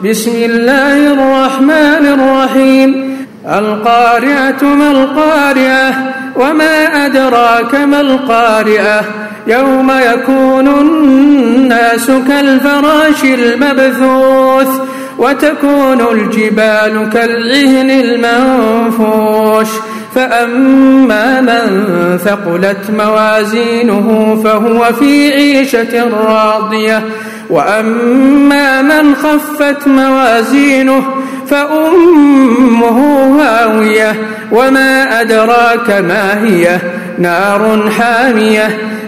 بسم الله الرحمن الرحيم القارعة ما القارعة وما أدراك ما القارعة يوم يكون الناس كالفراش المبثوث وتكون الجبال كالعهن المنفوش فأما من ثقلت موازينه فهو في عيشة راضية وأما من خفت موازينه فأمه هاوية وما أدراك ما هي نار حامية